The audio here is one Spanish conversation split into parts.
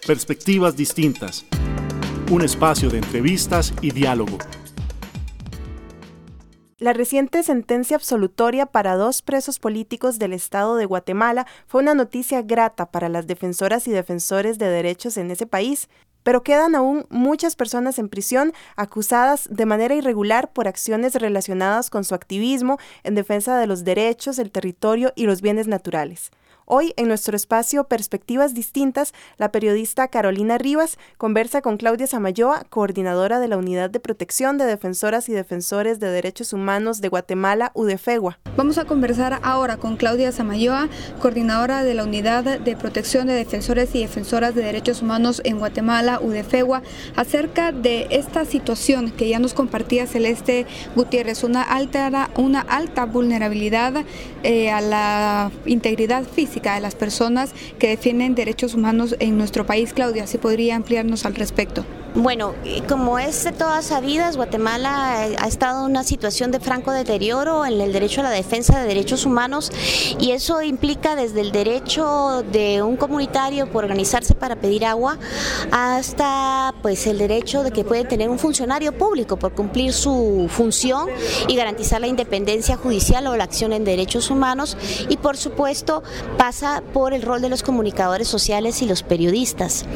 Perspectivas distintas. Un espacio de entrevistas y diálogo. La reciente sentencia absolutoria para 2 presos políticos del Estado de Guatemala fue una noticia grata para las defensoras y defensores de derechos en ese país, pero quedan aún muchas personas en prisión acusadas de manera irregular por acciones relacionadas con su activismo en defensa de los derechos, el territorio y los bienes naturales. Hoy, en nuestro espacio Perspectivas Distintas, la periodista Carolina Rivas conversa con Claudia Samayoa, coordinadora de la Unidad de Protección de Defensoras y Defensores de Derechos Humanos de Guatemala, UDEFEGUA. Vamos a conversar ahora con Claudia Samayoa, coordinadora de la Unidad de Protección de Defensores y Defensoras de Derechos Humanos en Guatemala, UDEFEGUA, acerca de esta situación que ya nos compartía Celeste Gutiérrez, una alta vulnerabilidad a la integridad física de las personas que defienden derechos humanos en nuestro país. Claudia, ¿sí podría ampliarnos al respecto? Bueno, como es de todas sabidas, Guatemala ha estado en una situación de franco deterioro en el derecho a la defensa de derechos humanos, y eso implica desde el derecho de un comunitario por organizarse para pedir agua hasta pues el derecho de que puede tener un funcionario público por cumplir su función y garantizar la independencia judicial o la acción en derechos humanos, y por supuesto pasa por el rol de los comunicadores sociales y los periodistas.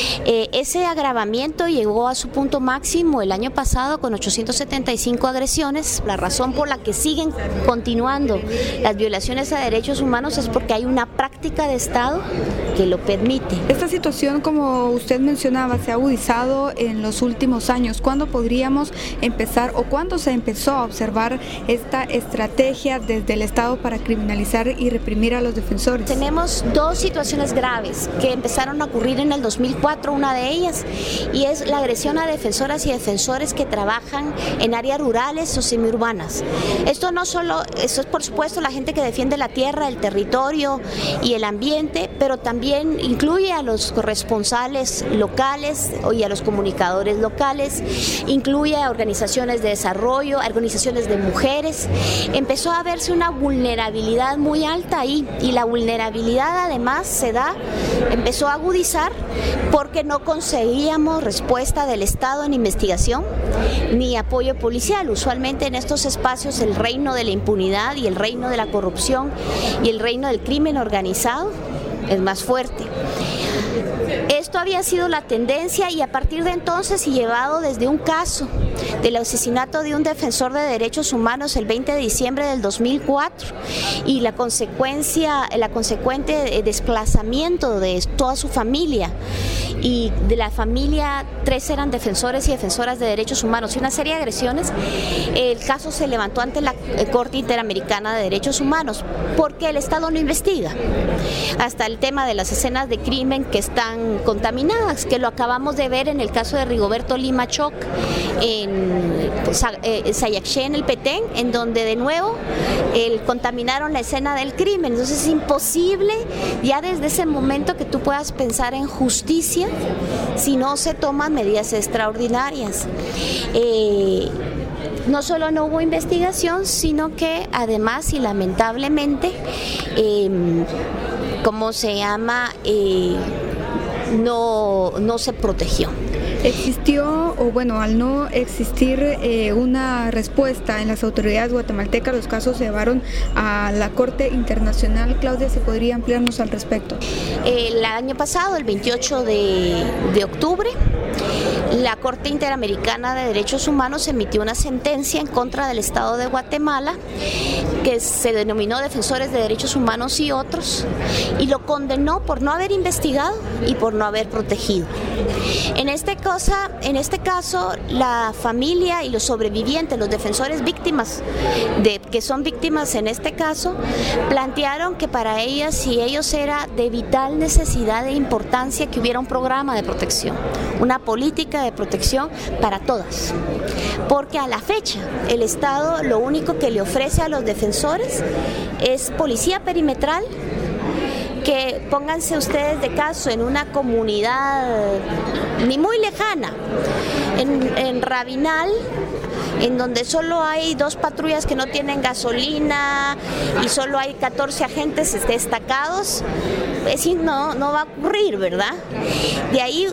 Ese agravamiento llegó a su punto máximo el año pasado con 875 agresiones. La razón por la que siguen continuando las violaciones a derechos humanos es porque hay una práctica de Estado que lo permite. Esta situación, como usted mencionaba, se ha agudizado en los últimos años. ¿Cuándo podríamos empezar o cuándo se empezó a observar esta estrategia desde el Estado para criminalizar y reprimir a los defensores? Tenemos 2 situaciones graves que empezaron a ocurrir en el 2004, una de ellas, y es la agresión a defensoras y defensores que trabajan en áreas rurales o semiurbanas. Esto es por supuesto la gente que defiende la tierra, el territorio y el ambiente, pero también incluye a los corresponsales locales y a los comunicadores locales, incluye a organizaciones de desarrollo, a organizaciones de mujeres. Empezó a verse una vulnerabilidad muy alta ahí, y la vulnerabilidad además empezó a agudizar porque no conseguíamos respuesta del Estado en investigación ni apoyo policial. Usualmente en estos espacios el reino de la impunidad y el reino de la corrupción y el reino del crimen organizado es más fuerte. Esto había sido la tendencia, y a partir de entonces, y llevado desde un caso del asesinato de un defensor de derechos humanos el 20 de diciembre del 2004 y el consecuente desplazamiento de toda su familia, y de la familia 3 eran defensores y defensoras de derechos humanos y una serie de agresiones, el caso se levantó ante la Corte Interamericana de Derechos Humanos porque el Estado no investiga. Hasta el tema de las escenas de crimen que están contaminadas, que lo acabamos de ver en el caso de Rigoberto Lima Choc en Sayaxché, en el Petén, en donde de nuevo contaminaron la escena del crimen. Entonces es imposible ya desde ese momento que tú puedas pensar en justicia si no se toman medidas extraordinarias. No solo no hubo investigación, sino que además y lamentablemente no se protegió. ¿Existió, o bueno, al no existir una respuesta en las autoridades guatemaltecas, los casos se llevaron a la Corte Internacional? Claudia, ¿se podría ampliarnos al respecto? El año pasado, el 28 de octubre, la Corte Interamericana de Derechos Humanos emitió una sentencia en contra del Estado de Guatemala que se denominó Defensores de Derechos Humanos y otros, y lo condenó por no haber investigado y por no haber protegido. En este caso, la familia y los sobrevivientes, los defensores víctimas, que son víctimas en este caso, plantearon que para ellas y ellos era de vital necesidad e importancia que hubiera un programa de protección, una política de protección para todas, porque a la fecha el Estado lo único que le ofrece a los defensores es policía perimetral, que pónganse ustedes de caso en una comunidad ni muy lejana, en Rabinal, en donde solo hay 2 patrullas que no tienen gasolina y solo hay 14 agentes destacados. no va a ocurrir, ¿verdad? De ahí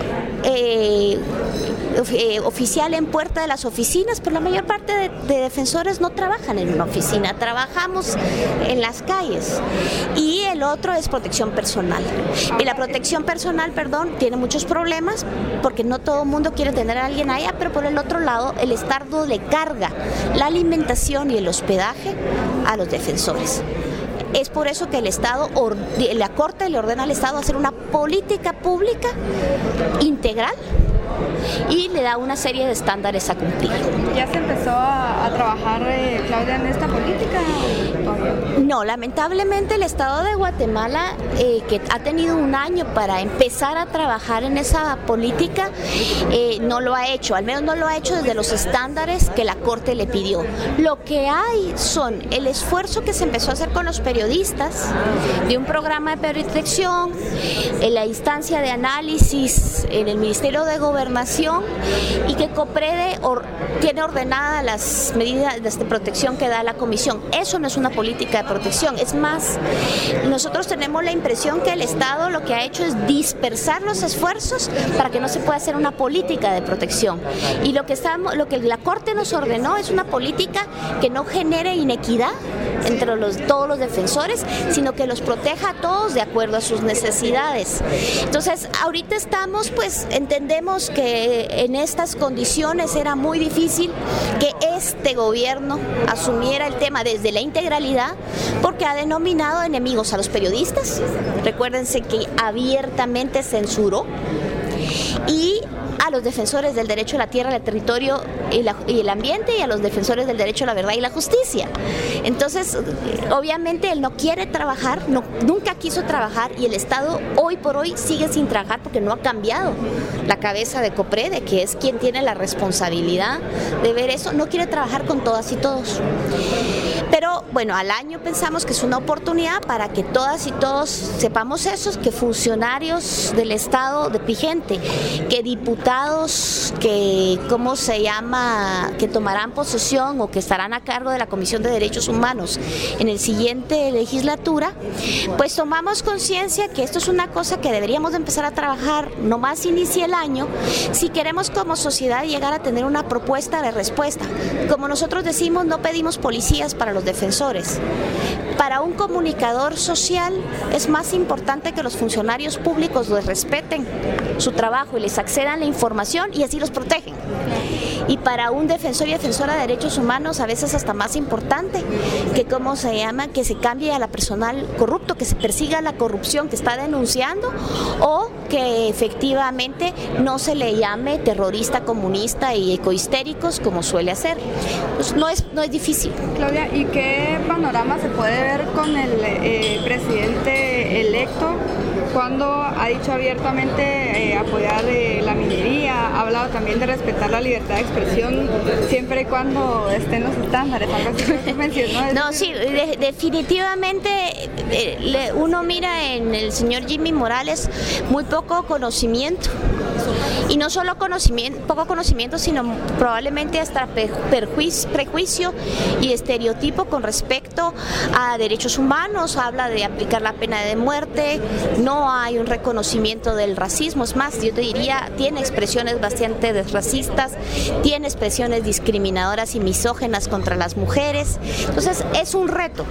oficial en puerta de las oficinas, pero la mayor parte de defensores no trabajan en una oficina, trabajamos en las calles. Y el otro es protección personal. Y la protección personal, tiene muchos problemas porque no todo el mundo quiere tener a alguien allá, pero por el otro lado el Estado le carga la alimentación y el hospedaje a los defensores. Es por eso que la Corte le ordena al Estado hacer una política pública integral y le da una serie de estándares a cumplir. ¿Ya se empezó a trabajar, Claudia, en esta política? No, lamentablemente el Estado de Guatemala, que ha tenido un año para empezar a trabajar en esa política, no lo ha hecho, al menos no lo ha hecho desde los estándares que la Corte le pidió. Lo que hay son el esfuerzo que se empezó a hacer con los periodistas, de un programa de protección, en la instancia de análisis en el Ministerio de Gobernación, y que COPREDE tiene ordenadas las medidas de protección que da la Comisión. Eso no es una política de protección, es más, nosotros tenemos la impresión que el Estado lo que ha hecho es dispersar los esfuerzos para que no se pueda hacer una política de protección. Y lo que la Corte nos ordenó es una política que no genere inequidad entre todos los defensores, sino que los proteja a todos de acuerdo a sus necesidades. Entonces, ahorita entendemos que en estas condiciones era muy difícil que este gobierno asumiera el tema desde la integralidad, porque ha denominado enemigos a los periodistas. Recuérdense que abiertamente censuró, y a los defensores del derecho a la tierra, al territorio y el ambiente, y a los defensores del derecho a la verdad y la justicia. Entonces, obviamente él no quiere trabajar, nunca quiso trabajar, y el Estado hoy por hoy sigue sin trabajar porque no ha cambiado la cabeza de COPREDE, que es quien tiene la responsabilidad de ver eso. No quiere trabajar con todas y todos. Pero bueno, al año pensamos que es una oportunidad para que todas y todos sepamos eso, que funcionarios del Estado vigente, que diputados que tomarán posesión o que estarán a cargo de la Comisión de Derechos Humanos en el siguiente legislatura, pues tomamos conciencia que esto es una cosa que deberíamos de empezar a trabajar nomás inicie el año, si queremos como sociedad llegar a tener una propuesta de respuesta. Como nosotros decimos, no pedimos policías para los defensores. Para un comunicador social es más importante que los funcionarios públicos les respeten su trabajo y les accedan la información, y así los protegen. Y para un defensor y defensora de derechos humanos a veces hasta más importante que se cambie a la personal corrupto, que se persiga la corrupción que está denunciando, o que efectivamente no se le llame terrorista, comunista y ecohistéricos como suele hacer. Pues no es difícil. Claudia, ¿y qué panorama se puede ver con el presidente electo, cuando ha dicho abiertamente apoyar la minería, ha hablado también de respetar la libertad de expresión siempre y cuando estén los estándares, algo así que mencionó? No, sí, definitivamente uno mira en el señor Jimmy Morales muy poco conocimiento, y no solo poco conocimiento, sino probablemente hasta prejuicio y estereotipo con respecto a derechos humanos. Habla de aplicar la pena de muerte, no hay un reconocimiento del racismo, es más, yo te diría, tiene expresiones bastante racistas, tiene expresiones discriminadoras y misógenas contra las mujeres. Entonces es un reto.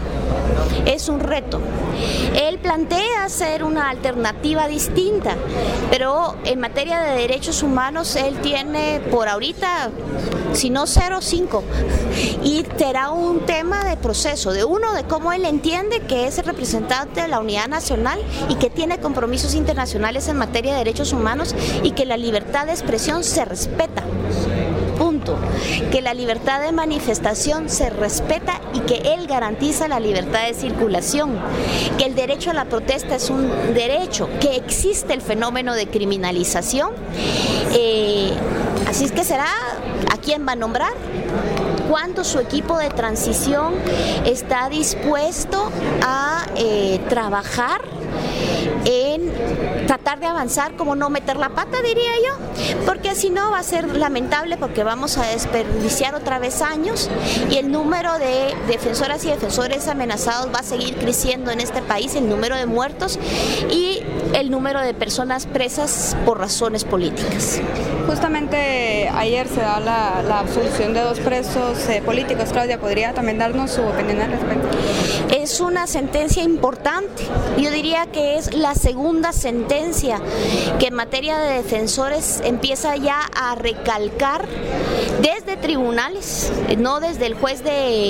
Él plantea hacer una alternativa distinta, pero en materia de derechos humanos él tiene por ahorita, si no 0, 5, y será un tema de proceso, de cómo él entiende que es el representante de la unidad nacional y que tiene compromisos internacionales en materia de derechos humanos, y que la libertad de expresión se respeta. Punto. Que la libertad de manifestación se respeta y que él garantiza la libertad de circulación, que el derecho a la protesta es un derecho, que existe el fenómeno de criminalización. Así es que será a quién va a nombrar, cuánto su equipo de transición está dispuesto a trabajar en tratar de avanzar, como no meter la pata, diría yo, porque si no va a ser lamentable, porque vamos a desperdiciar otra vez años y el número de defensoras y defensores amenazados va a seguir creciendo en este país, el número de muertos y el número de personas presas por razones políticas. Justamente ayer se da la absolución de 2 presos políticos. Claudia, ¿podría también darnos su opinión al respecto? Es una sentencia importante. Yo diría que es la segunda sentencia que en materia de defensores empieza ya a recalcar desde tribunales, no desde el juez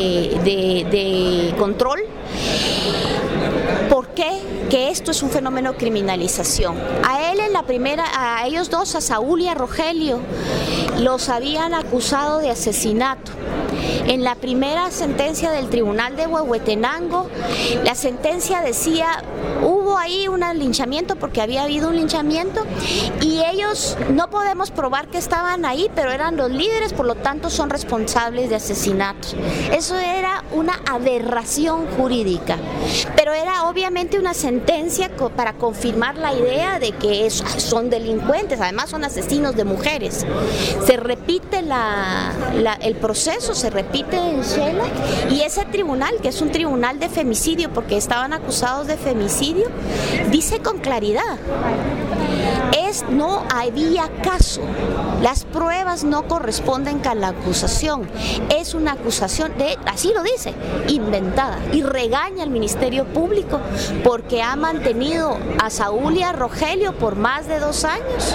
de control. ¿Por qué? Que esto es un fenómeno de criminalización. A él en la primera, a ellos dos, a Saúl y a Rogelio, los habían acusado de asesinato. En la primera sentencia del Tribunal de Huehuetenango, la sentencia decía, hubo ahí un linchamiento porque había habido un linchamiento y ellos no podemos probar que estaban ahí, pero eran los líderes, por lo tanto son responsables de asesinatos. Eso era una aberración jurídica, pero era obviamente una sentencia para confirmar la idea de que son delincuentes, además son asesinos de mujeres. Se repite el proceso, se repite en Shela, y ese tribunal, que es un tribunal de femicidio porque estaban acusados de femicidio, dice con claridad, no había caso, las pruebas no corresponden con la acusación, es una acusación, así lo dice, inventada, y regaña al Ministerio Público porque ha mantenido a Saúl y a Rogelio por más de 2 años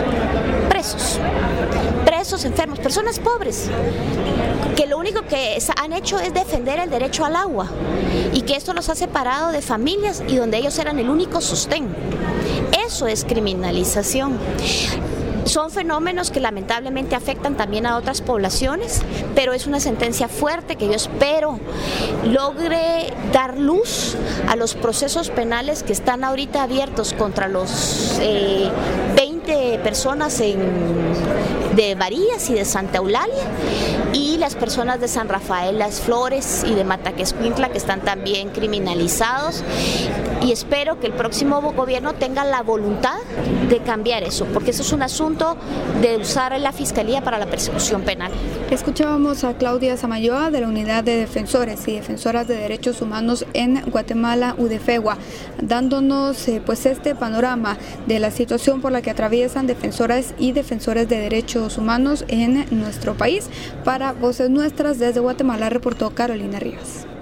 presos, enfermos, personas pobres, que lo único que han hecho es defender el derecho al agua y que esto los ha separado de familias y donde ellos eran el único sostén. Eso es criminalización. Son fenómenos que lamentablemente afectan también a otras poblaciones, pero es una sentencia fuerte que yo espero logre dar luz a los procesos penales que están ahorita abiertos contra los 20 personas de Varillas y de Santa Eulalia y las personas de San Rafael Las Flores y de Mataquescuintla, que están también criminalizados, y espero que el próximo gobierno tenga la voluntad de cambiar eso, porque eso es un asunto de usar la Fiscalía para la persecución penal. Escuchábamos a Claudia Samayoa de la Unidad de Defensores y Defensoras de Derechos Humanos en Guatemala, UDFEGUA, dándonos pues este panorama de la situación por la que atraviesan defensoras y defensores de derechos humanos en nuestro país. Para Voces Nuestras, desde Guatemala, reportó Carolina Rivas.